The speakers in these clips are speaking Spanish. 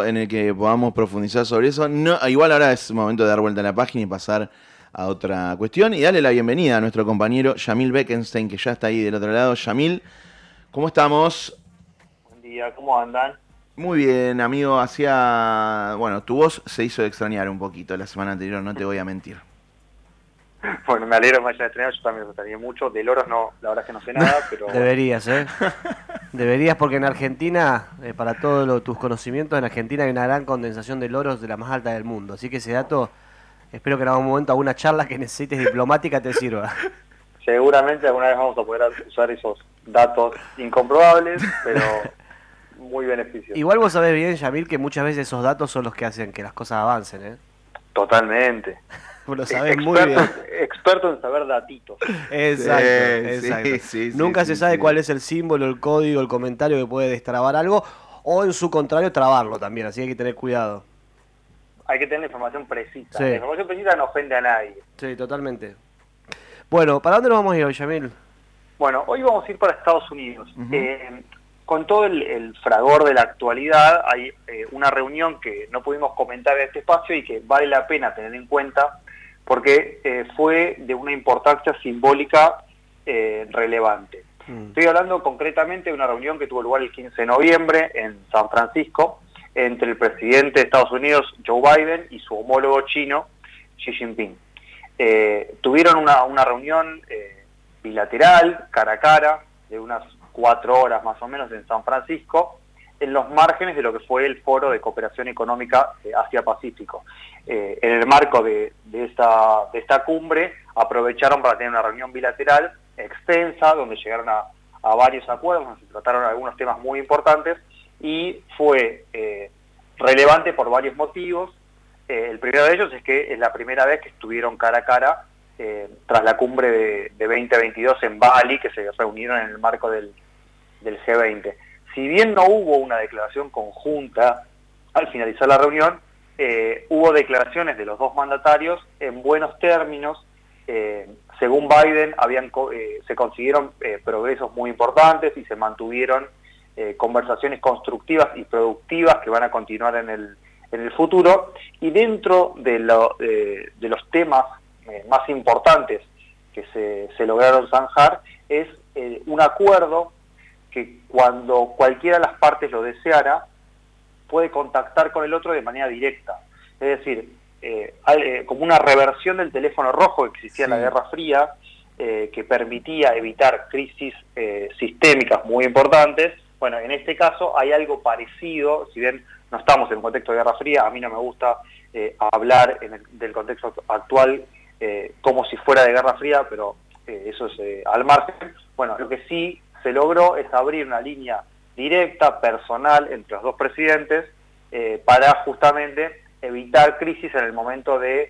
en el que podamos profundizar sobre eso. No, igual ahora es momento de dar vuelta a la página y pasar a otra cuestión y darle la bienvenida a nuestro compañero Yamil Bekenstein, que ya está ahí del otro lado. Yamil, ¿cómo estamos? Buen día, ¿cómo andan? Muy bien, amigo. Bueno, tu voz se hizo de extrañar un poquito la semana anterior, no te voy a mentir. Bueno, me alegro que me hayan estrenado, yo también me extrañé mucho. De loros no, la verdad es que no sé nada, pero bueno. Deberías, ¿eh? Deberías, porque en Argentina, para todos tus conocimientos, en Argentina hay una gran condensación de loros de la más alta del mundo. Así que ese dato, espero que en algún momento alguna charla que necesites diplomática te sirva. Seguramente alguna vez vamos a poder usar esos datos incomprobables, pero muy beneficiosos. Igual vos sabés bien, Yamil, que muchas veces esos datos son los que hacen que las cosas avancen, ¿eh? Totalmente. Vos lo sabés muy bien. Experto en saber datitos. Exacto, Sí, exacto. sí, Nunca sí, se sabe sí. cuál es el símbolo, el código, el comentario que puede destrabar algo, o en su contrario, trabarlo también, así que hay que tener cuidado. Hay que tener la información precisa. Sí. La información precisa no ofende a nadie. Sí, totalmente. Bueno, ¿para dónde nos vamos a ir hoy, Yamil? Bueno, hoy vamos a ir para Estados Unidos. Ujú. Con todo el fragor de la actualidad, hay una reunión que no pudimos comentar en este espacio y que vale la pena tener en cuenta porque fue de una importancia simbólica relevante. Estoy hablando concretamente de una reunión que tuvo lugar el 15 de noviembre en San Francisco entre el presidente de Estados Unidos, Joe Biden, y su homólogo chino, Xi Jinping. Tuvieron una reunión bilateral, cara a cara, de unas 4 horas más o menos en San Francisco, en los márgenes de lo que fue el Foro de Cooperación Económica Asia-Pacífico. En el marco de esta cumbre aprovecharon para tener una reunión bilateral extensa, donde llegaron a varios acuerdos, donde se trataron algunos temas muy importantes, y fue relevante por varios motivos. El primero de ellos es que es la primera vez que estuvieron cara a cara tras la cumbre de 2022 en Bali, que se reunieron en el marco del G20. Si bien no hubo una declaración conjunta al finalizar la reunión, hubo declaraciones de los dos mandatarios en buenos términos. Según Biden, se consiguieron progresos muy importantes y se mantuvieron conversaciones constructivas y productivas que van a continuar en el futuro. Y dentro de los temas más importantes que se lograron zanjar es un acuerdo que cuando cualquiera de las partes lo deseara puede contactar con el otro de manera directa. Es decir, como una reversión del teléfono rojo que existía en la Guerra Fría, que permitía evitar crisis sistémicas muy importantes. Bueno, en este caso hay algo parecido, si bien no estamos en un contexto de Guerra Fría, a mí no me gusta hablar del contexto actual como si fuera de Guerra Fría, pero eso es al margen. Bueno, lo que sí se logró es abrir una línea directa, personal, entre los dos presidentes, para justamente evitar crisis en el momento de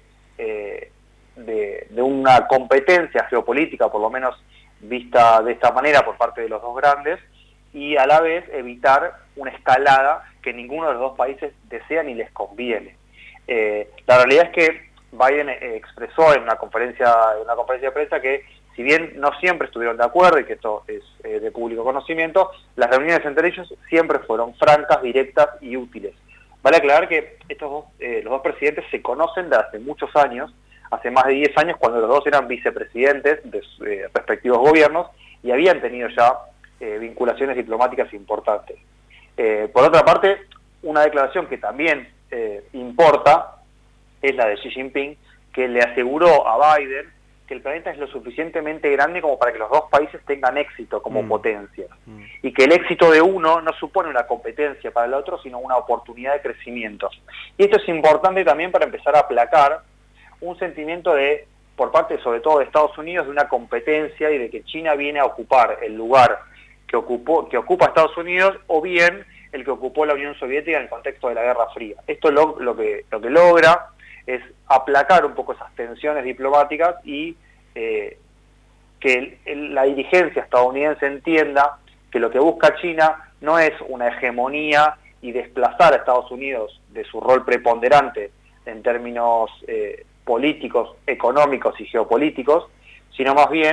una competencia geopolítica, por lo menos vista de esta manera por parte de los dos grandes, y a la vez evitar una escalada que ninguno de los dos países desea ni les conviene. La realidad es que Biden expresó en una conferencia de prensa que si bien no siempre estuvieron de acuerdo, y que esto es de público conocimiento, las reuniones entre ellos siempre fueron francas, directas y útiles. Vale aclarar que los dos presidentes se conocen desde hace muchos años, hace más de 10 años, cuando los dos eran vicepresidentes de sus respectivos gobiernos y habían tenido ya vinculaciones diplomáticas importantes. Por otra parte, una declaración que también importa es la de Xi Jinping, que le aseguró a Biden que el planeta es lo suficientemente grande como para que los dos países tengan éxito como potencias, y que el éxito de uno no supone una competencia para el otro, sino una oportunidad de crecimiento. Y esto es importante también para empezar a aplacar un sentimiento por parte sobre todo de Estados Unidos, de una competencia y de que China viene a ocupar el lugar que ocupa Estados Unidos, o bien el que ocupó la Unión Soviética en el contexto de la Guerra Fría. Esto lo que logra es aplacar un poco esas tensiones diplomáticas y que la dirigencia estadounidense entienda que lo que busca China no es una hegemonía y desplazar a Estados Unidos de su rol preponderante en términos políticos, económicos y geopolíticos, sino más bien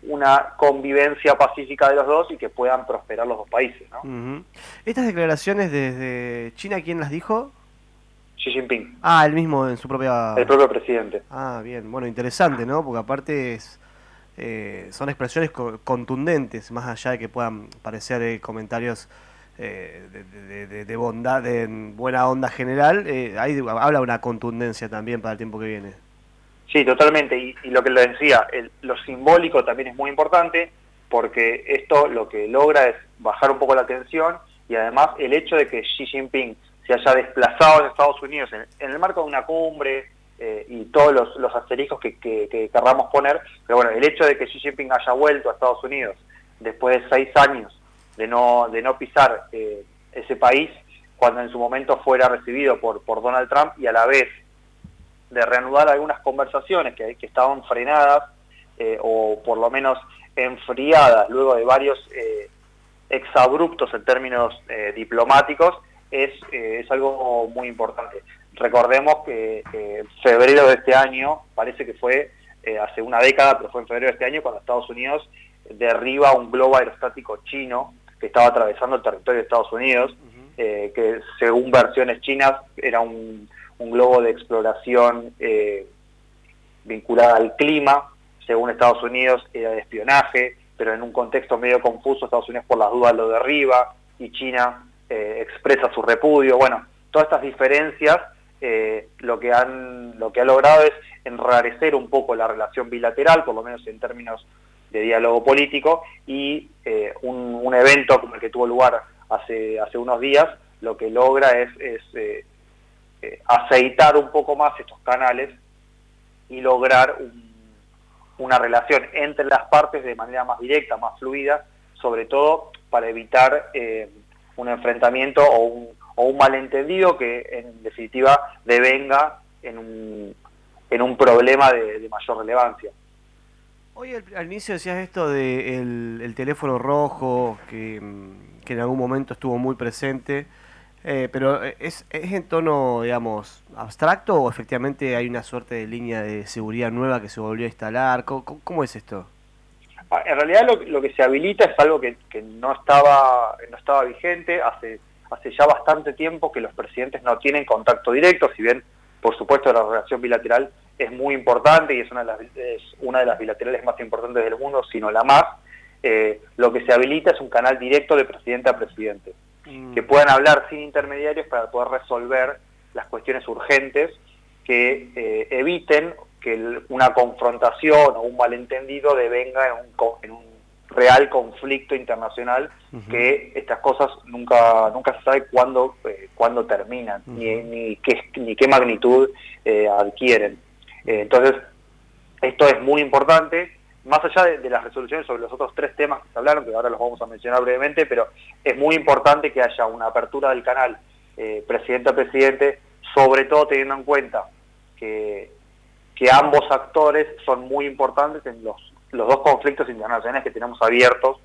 una convivencia pacífica de los dos y que puedan prosperar los dos países, ¿no? Estas declaraciones desde China, ¿quién las dijo? Xi Jinping. Ah, él mismo en su propia... El propio presidente. Ah, bien. Bueno, interesante, ¿no? Porque aparte son expresiones contundentes, más allá de que puedan parecer comentarios de bondad, de buena onda general, habla una contundencia también para el tiempo que viene. Sí, totalmente. Y lo que le decía, lo simbólico también es muy importante, porque esto lo que logra es bajar un poco la tensión, y además el hecho de que Xi Jinping se haya desplazado en Estados Unidos en el marco de una cumbre, y todos los asteriscos que querramos poner, pero bueno, el hecho de que Xi Jinping haya vuelto a Estados Unidos después de 6 años de no pisar ese país, cuando en su momento fuera recibido por Donald Trump, y a la vez de reanudar algunas conversaciones que estaban frenadas, o por lo menos enfriadas luego de varios exabruptos en términos diplomáticos, es algo muy importante. Recordemos que en febrero de este año, parece que fue hace una década, pero fue en febrero de este año cuando Estados Unidos derriba un globo aerostático chino que estaba atravesando el territorio de Estados Unidos, que según versiones chinas era un globo de exploración vinculada al clima, según Estados Unidos era de espionaje, pero en un contexto medio confuso Estados Unidos por las dudas lo derriba y China expresa su repudio. Bueno, todas estas diferencias lo que ha logrado es enrarecer un poco la relación bilateral, por lo menos en términos de diálogo político, y un evento como el que tuvo lugar hace unos días, lo que logra es aceitar un poco más estos canales y lograr una relación entre las partes de manera más directa, más fluida, sobre todo para evitar un enfrentamiento o un malentendido que en definitiva devenga en un problema de mayor relevancia. Hoy al inicio decías esto de el teléfono rojo, que en algún momento estuvo muy presente, pero ¿es en tono, digamos, abstracto o efectivamente hay una suerte de línea de seguridad nueva que se volvió a instalar? ¿Cómo es esto? En realidad lo que se habilita es algo que no estaba vigente hace ya bastante tiempo, que los presidentes no tienen contacto directo, si bien por supuesto la relación bilateral es muy importante y es una de las bilaterales más importantes del mundo, sino la más. Lo que se habilita es un canal directo de presidente a presidente, que puedan hablar sin intermediarios para poder resolver las cuestiones urgentes que eviten que una confrontación o un malentendido devenga en un real conflicto internacional, que estas cosas nunca se sabe cuándo terminan, ni qué magnitud adquieren. Entonces, esto es muy importante, más allá de las resoluciones sobre los otros 3 temas que se hablaron, que ahora los vamos a mencionar brevemente, pero es muy importante que haya una apertura del canal presidente a presidente, sobre todo teniendo en cuenta que ambos actores son muy importantes en los 2 conflictos internacionales que tenemos abiertos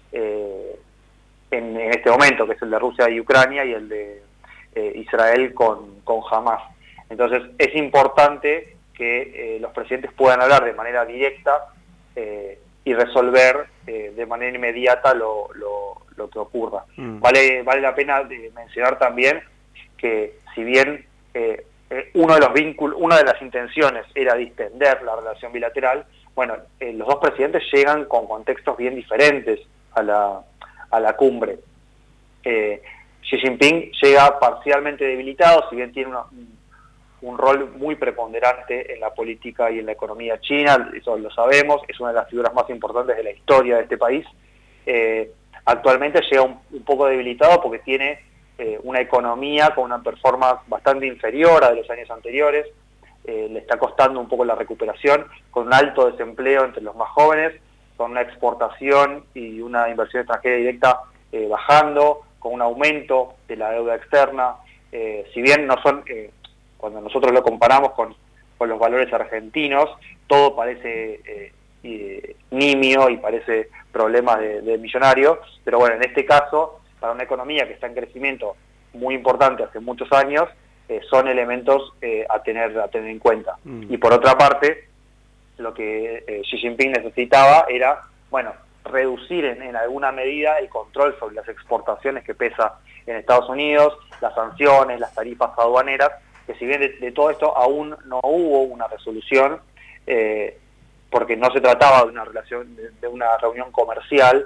en este momento, que es el de Rusia y Ucrania y el de Israel con Hamas. Entonces es importante que los presidentes puedan hablar de manera directa y resolver de manera inmediata lo que ocurra. Vale la pena mencionar también que si bien una de las intenciones era distender la relación bilateral, bueno, los 2 presidentes llegan con contextos bien diferentes a la cumbre. Xi Jinping llega parcialmente debilitado, si bien tiene un rol muy preponderante en la política y en la economía china, eso lo sabemos, es una de las figuras más importantes de la historia de este país. Actualmente llega un poco debilitado porque tiene una economía con una performance bastante inferior a de los años anteriores, le está costando un poco la recuperación, con un alto desempleo entre los más jóvenes, con una exportación y una inversión extranjera directa bajando, con un aumento de la deuda externa, si bien no son, cuando nosotros lo comparamos con los valores argentinos, todo parece nimio y parece problemas de millonario, pero bueno, en este caso, para una economía que está en crecimiento muy importante hace muchos años, son elementos a tener en cuenta. Y por otra parte, lo que Xi Jinping necesitaba era bueno, reducir en alguna medida el control sobre las exportaciones que pesa en Estados Unidos, las sanciones, las tarifas aduaneras, que si bien de todo esto aún no hubo una resolución, porque no se trataba de una relación, de una reunión comercial,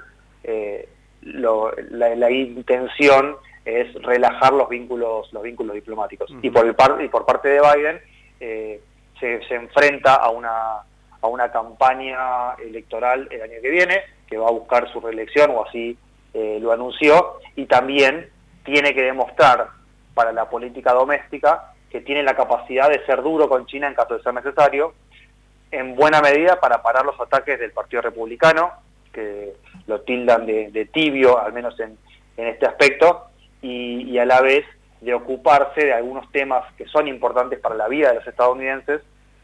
la intención es relajar los vínculos diplomáticos. Y por parte de Biden se enfrenta a una campaña electoral el año que viene, que va a buscar su reelección, o así lo anunció, y también tiene que demostrar para la política doméstica que tiene la capacidad de ser duro con China en caso de ser necesario, en buena medida para parar los ataques del Partido Republicano, que lo tildan de tibio, al menos en este aspecto, y a la vez de ocuparse de algunos temas que son importantes para la vida de los estadounidenses,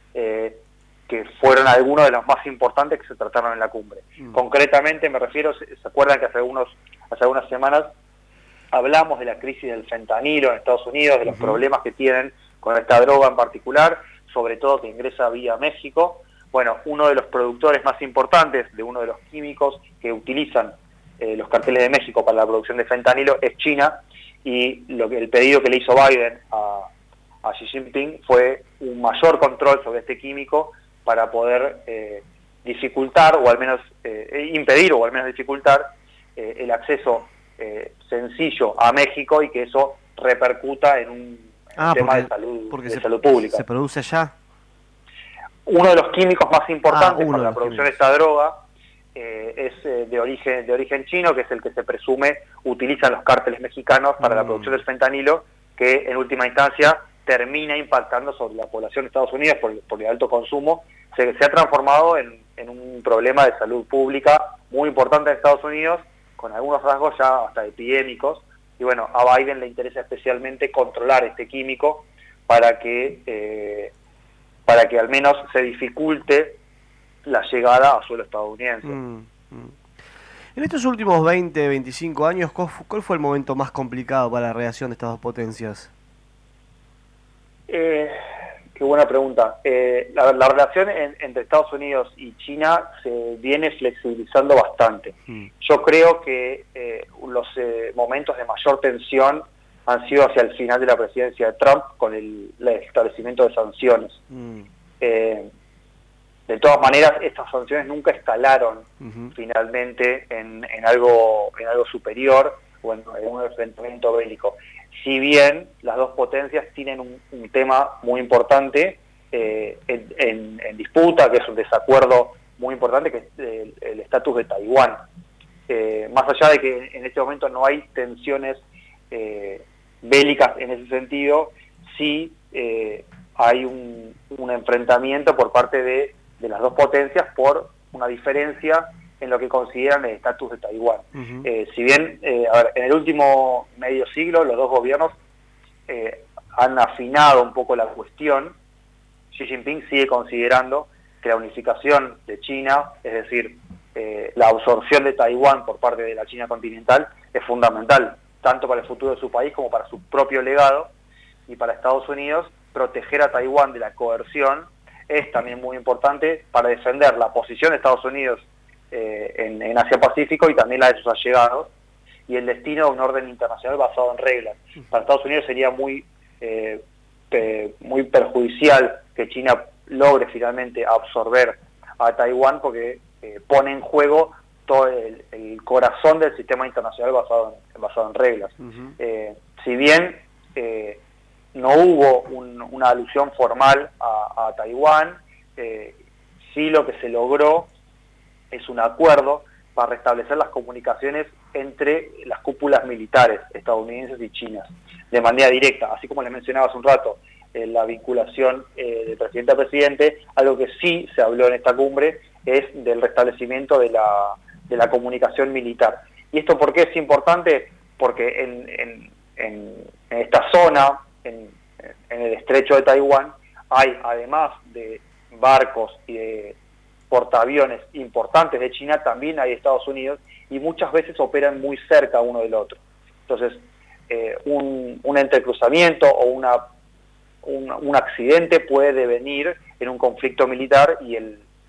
que fueron algunos de los más importantes que se trataron en la cumbre. Concretamente me refiero, ¿se acuerdan que hace algunas semanas hablamos de la crisis del fentanilo en Estados Unidos, de los problemas que tienen con esta droga en particular, sobre todo que ingresa vía México? Bueno, uno de los productores más importantes de uno de los químicos que utilizan los carteles de México para la producción de fentanilo es China, y el pedido que le hizo Biden a Xi Jinping fue un mayor control sobre este químico para poder dificultar, o al menos impedir, o al menos dificultar el acceso sencillo a México, y que eso repercuta en un tema de salud pública. ¿Se produce allá? Uno de los químicos más importantes para la producción de esta droga es de origen chino, que es el que se presume utilizan los cárteles mexicanos para la producción del fentanilo, que en última instancia termina impactando sobre la población de Estados Unidos por el alto consumo. Se ha transformado en un problema de salud pública muy importante en Estados Unidos, con algunos rasgos ya hasta epidémicos, y bueno, a Biden le interesa especialmente controlar este químico para que al menos se dificulte la llegada a suelo estadounidense. En estos últimos 20, 25 años, ¿cuál fue el momento más complicado para la relación de estas dos potencias? Qué buena pregunta. La relación entre Estados Unidos y China se viene flexibilizando bastante. Yo creo que los momentos de mayor tensión han sido hacia el final de la presidencia de Trump, con el establecimiento de sanciones. De todas maneras, estas sanciones nunca escalaron finalmente en algo superior, o en un enfrentamiento bélico. Si bien las dos potencias tienen un tema muy importante en disputa, que es un desacuerdo muy importante, que es el estatus de Taiwán. Más allá de que en este momento no hay tensiones bélicas en ese sentido, sí hay un enfrentamiento por parte de las dos potencias por una diferencia en lo que consideran el estatus de Taiwán. Si bien, en el último medio siglo los dos gobiernos han afinado un poco la cuestión, Xi Jinping sigue considerando que la unificación de China, es decir, la absorción de Taiwán por parte de la China continental, es fundamental, tanto para el futuro de su país como para su propio legado, y para Estados Unidos proteger a Taiwán de la coerción es también muy importante para defender la posición de Estados Unidos en Asia-Pacífico, y también la de sus allegados, y el destino de un orden internacional basado en reglas. Para Estados Unidos sería muy perjudicial que China logre finalmente absorber a Taiwán, porque pone en juego todo el corazón del sistema internacional basado en reglas. Si bien no hubo una alusión formal a Taiwán, sí lo que se logró es un acuerdo para restablecer las comunicaciones entre las cúpulas militares estadounidenses y chinas, de manera directa, así como les mencionaba hace un rato, la vinculación de presidente a presidente. Algo que sí se habló en esta cumbre es del restablecimiento de la comunicación militar. ¿Y esto por qué es importante? Porque en esta zona, en el estrecho de Taiwán, hay, además de barcos y de portaaviones importantes de China, también hay Estados Unidos, y muchas veces operan muy cerca uno del otro. Entonces, un entrecruzamiento o un accidente puede devenir en un conflicto militar, y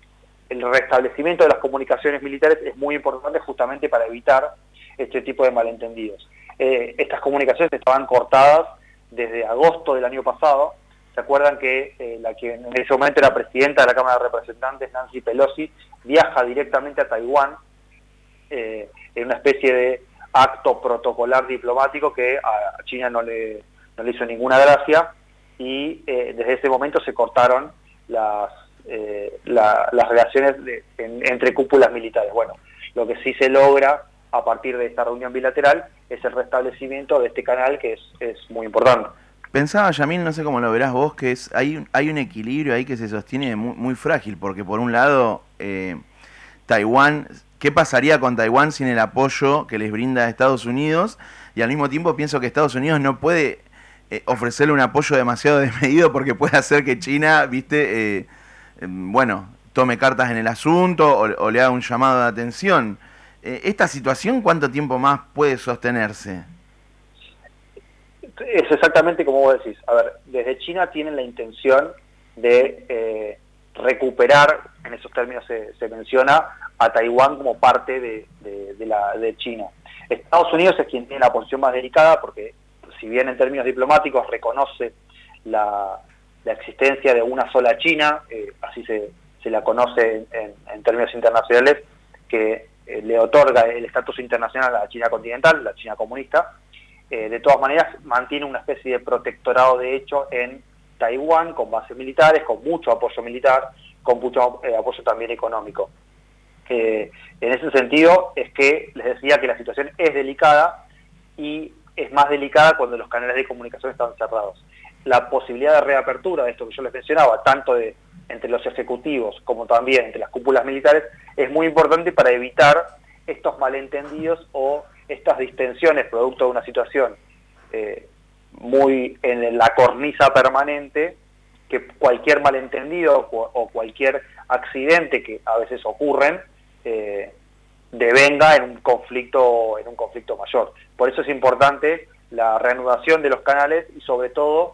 el restablecimiento de las comunicaciones militares es muy importante justamente para evitar este tipo de malentendidos. Estas comunicaciones estaban cortadas desde agosto del año pasado. ¿Se acuerdan que la que en ese momento era presidenta de la Cámara de Representantes, Nancy Pelosi, viaja directamente a Taiwán en una especie de acto protocolar diplomático que a China no le hizo ninguna gracia, y desde ese momento se cortaron las relaciones entre cúpulas militares? Bueno, lo que sí se logra a partir de esta reunión bilateral es el restablecimiento de este canal, que es muy importante. Pensaba, Yamil, no sé cómo lo verás vos, que hay un equilibrio ahí que se sostiene muy, muy frágil, porque por un lado, Taiwán, ¿qué pasaría con Taiwán sin el apoyo que les brinda Estados Unidos? Y al mismo tiempo pienso que Estados Unidos no puede ofrecerle un apoyo demasiado desmedido, porque puede hacer que China, tome cartas en el asunto o le haga un llamado de atención. ¿Esta situación cuánto tiempo más puede sostenerse? Es exactamente como vos decís. A ver, desde China tienen la intención de recuperar, en esos términos se menciona, a Taiwán como parte de China. Estados Unidos es quien tiene la posición más delicada, porque si bien en términos diplomáticos reconoce la existencia de una sola China, así se la conoce en términos internacionales, que le otorga el estatus internacional a la China continental, la China comunista. De todas maneras mantiene una especie de protectorado de hecho en Taiwán, con bases militares, con mucho apoyo militar, con mucho apoyo también económico. En ese sentido es que les decía que la situación es delicada, y es más delicada cuando los canales de comunicación están cerrados. La posibilidad de reapertura de esto que yo les mencionaba, tanto entre los ejecutivos como también entre las cúpulas militares, es muy importante para evitar estos malentendidos o estas distensiones producto de una situación muy en la cornisa permanente, que cualquier malentendido o cualquier accidente que a veces ocurren devenga en un conflicto mayor. Por eso es importante la reanudación de los canales y sobre todo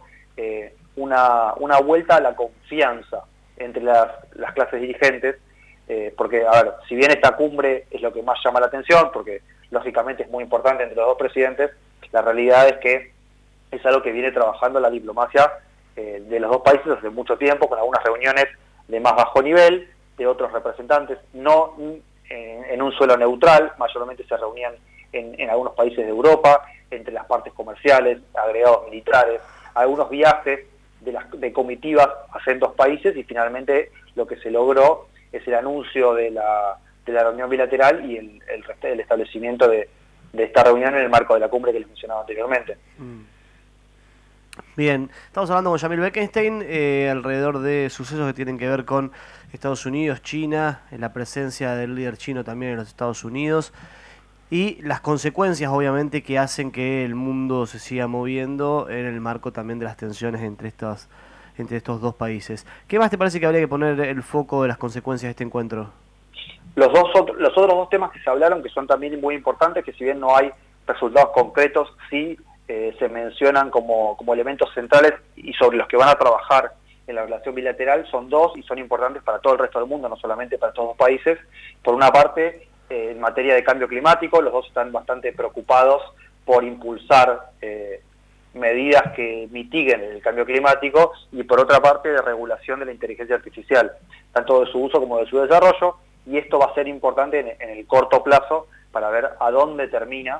una vuelta a la confianza entre las clases dirigentes, porque, a ver, si bien esta cumbre es lo que más llama la atención, porque lógicamente es muy importante entre los dos presidentes, la realidad es que es algo que viene trabajando la diplomacia de los dos países hace mucho tiempo, con algunas reuniones de más bajo nivel, de otros representantes, no en un suelo neutral, mayormente se reunían en algunos países de Europa, entre las partes comerciales, agregados militares, algunos viajes de comitivas a sendos países, y finalmente lo que se logró es el anuncio de la reunión bilateral y el establecimiento de esta reunión en el marco de la cumbre que les mencionaba anteriormente. Bien, estamos hablando con Yamil Bekenstein alrededor de sucesos que tienen que ver con Estados Unidos, China, la presencia del líder chino también en los Estados Unidos y las consecuencias obviamente que hacen que el mundo se siga moviendo en el marco también de las tensiones entre estos dos países. ¿Qué más te parece que habría que poner el foco de las consecuencias de este encuentro? Los otros dos temas que se hablaron, que son también muy importantes, que si bien no hay resultados concretos, sí se mencionan como elementos centrales y sobre los que van a trabajar en la relación bilateral, son dos y son importantes para todo el resto del mundo, no solamente para estos dos países. Por una parte, en materia de cambio climático, los dos están bastante preocupados por impulsar medidas que mitiguen el cambio climático, y por otra parte de regulación de la inteligencia artificial, tanto de su uso como de su desarrollo, y esto va a ser importante en el corto plazo para ver a dónde termina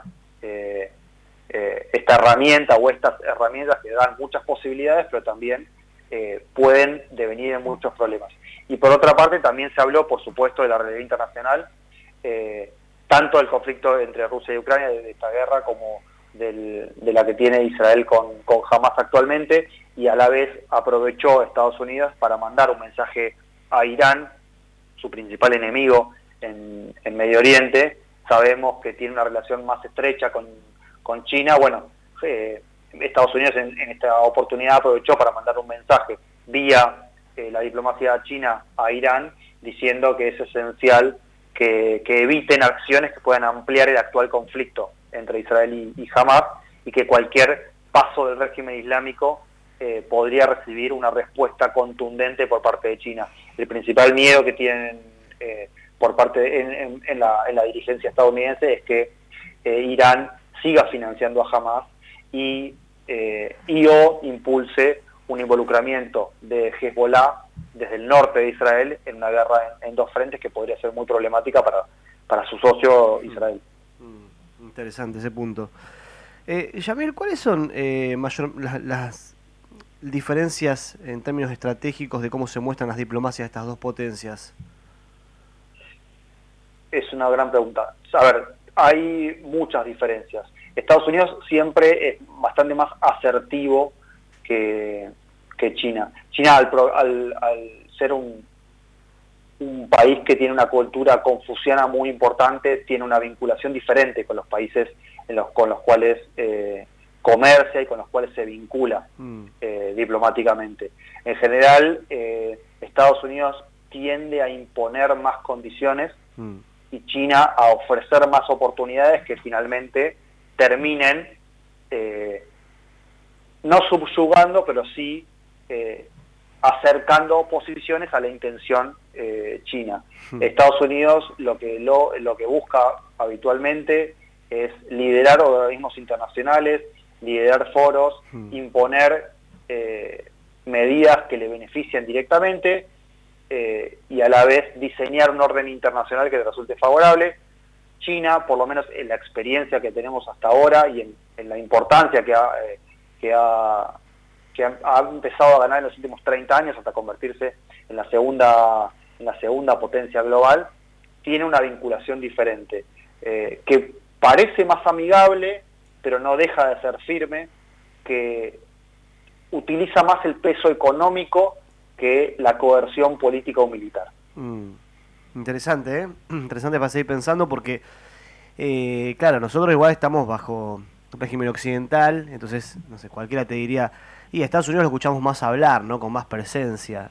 esta herramienta o estas herramientas que dan muchas posibilidades, pero también pueden devenir en muchos problemas. Y por otra parte también se habló, por supuesto, de la realidad internacional, tanto del conflicto entre Rusia y Ucrania, de esta guerra, como de la que tiene Israel con Hamas actualmente, y a la vez aprovechó Estados Unidos para mandar un mensaje a Irán, su principal enemigo en Medio Oriente. Sabemos que tiene una relación más estrecha con China. Bueno, Estados Unidos en esta oportunidad aprovechó para mandar un mensaje vía la diplomacia china a Irán, diciendo que es esencial que eviten acciones que puedan ampliar el actual conflicto entre Israel y Hamas, y que cualquier paso del régimen islámico podría recibir una respuesta contundente por parte de China. El principal miedo que tienen por parte en la dirigencia estadounidense es que Irán siga financiando a Hamas y o impulse un involucramiento de Hezbollah desde el norte de Israel en una guerra en dos frentes que podría ser muy problemática para su socio Israel. Interesante ese punto. Yamil, ¿cuáles son las diferencias en términos estratégicos de cómo se muestran las diplomacias de estas dos potencias? Es una gran pregunta. A ver, hay muchas diferencias. Estados Unidos siempre es bastante más asertivo que China. China, al ser un país que tiene una cultura confuciana muy importante, tiene una vinculación diferente con los países con los cuales comercia y con los cuales se vincula diplomáticamente. En general, Estados Unidos tiende a imponer más condiciones y China a ofrecer más oportunidades que finalmente terminen no subyugando, pero sí acercando posiciones a la intención china. Estados Unidos lo que busca habitualmente es liderar organismos internacionales, liderar foros, imponer medidas que le beneficien directamente y a la vez diseñar un orden internacional que le resulte favorable. China, por lo menos en la experiencia que tenemos hasta ahora y en la importancia que ha empezado a ganar en los últimos 30 años hasta convertirse en la segunda potencia global, tiene una vinculación diferente, que parece más amigable, pero no deja de ser firme, que utiliza más el peso económico que la coerción política o militar. Interesante, ¿eh? Interesante para seguir pensando porque, claro, nosotros igual estamos bajo régimen occidental, entonces, no sé, cualquiera te diría, y a Estados Unidos lo escuchamos más hablar, ¿no? Con más presencia.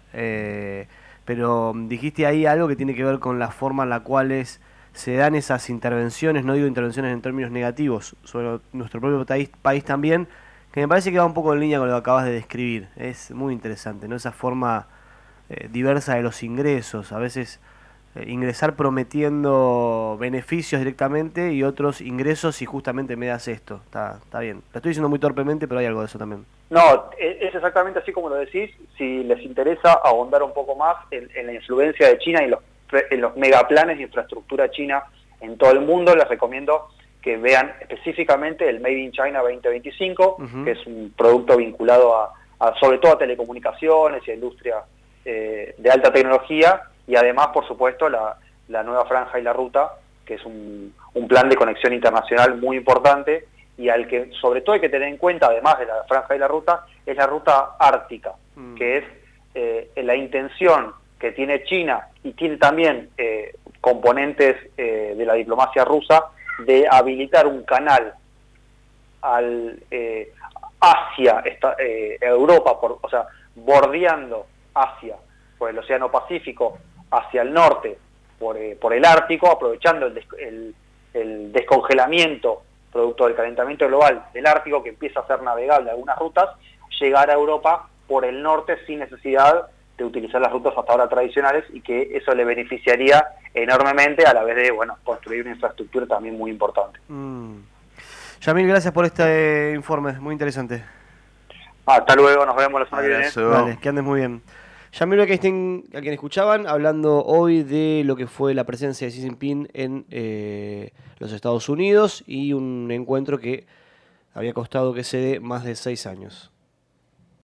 Pero dijiste ahí algo que tiene que ver con la forma en la cual se dan esas intervenciones, no digo intervenciones en términos negativos, sobre nuestro propio país también, que me parece que va un poco en línea con lo que acabas de describir. Es muy interesante, ¿no? Esa forma diversa de los ingresos, a veces ingresar prometiendo beneficios directamente y otros ingresos y justamente me das esto. Está bien. Lo estoy diciendo muy torpemente, pero hay algo de eso también. No, es exactamente así como lo decís. Si les interesa ahondar un poco más en la influencia de China y en los megaplanes de infraestructura china en todo el mundo, les recomiendo que vean específicamente el Made in China 2025, que es un producto vinculado sobre todo a telecomunicaciones y a industria de alta tecnología, y además, por supuesto, la nueva franja y la ruta, que es un plan de conexión internacional muy importante, y al que sobre todo hay que tener en cuenta, además de la franja y la ruta, es la ruta ártica, que es la intención que tiene China, y tiene también componentes de la diplomacia rusa, de habilitar un canal hacia Europa, o sea, bordeando Asia por el Océano Pacífico hacia el norte por el Ártico, aprovechando el descongelamiento producto del calentamiento global del Ártico, que empieza a ser navegable algunas rutas, llegar a Europa por el norte sin necesidad de utilizar las rutas hasta ahora tradicionales, y que eso le beneficiaría enormemente a la vez de construir una infraestructura también muy importante. Yamil, gracias por este informe, muy interesante. Hasta luego, nos vemos la semana que viene. Dale, que andes muy bien. Yamil Bekenstein, a quien escuchaban, hablando hoy de lo que fue la presencia de Xi Jinping en los Estados Unidos y un encuentro que había costado que se dé más de 6 años.